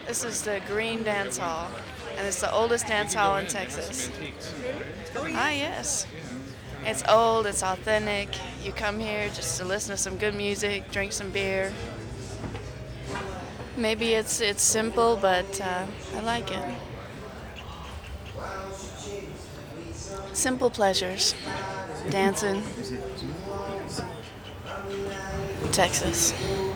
This is the Green Dance Hall, and it's the oldest dance hall in Texas. Ah, yes. It's old, it's authentic. You come here just to listen to some good music, drink some beer. Maybe it's simple, but I like it. Simple pleasures. Dancing, Texas.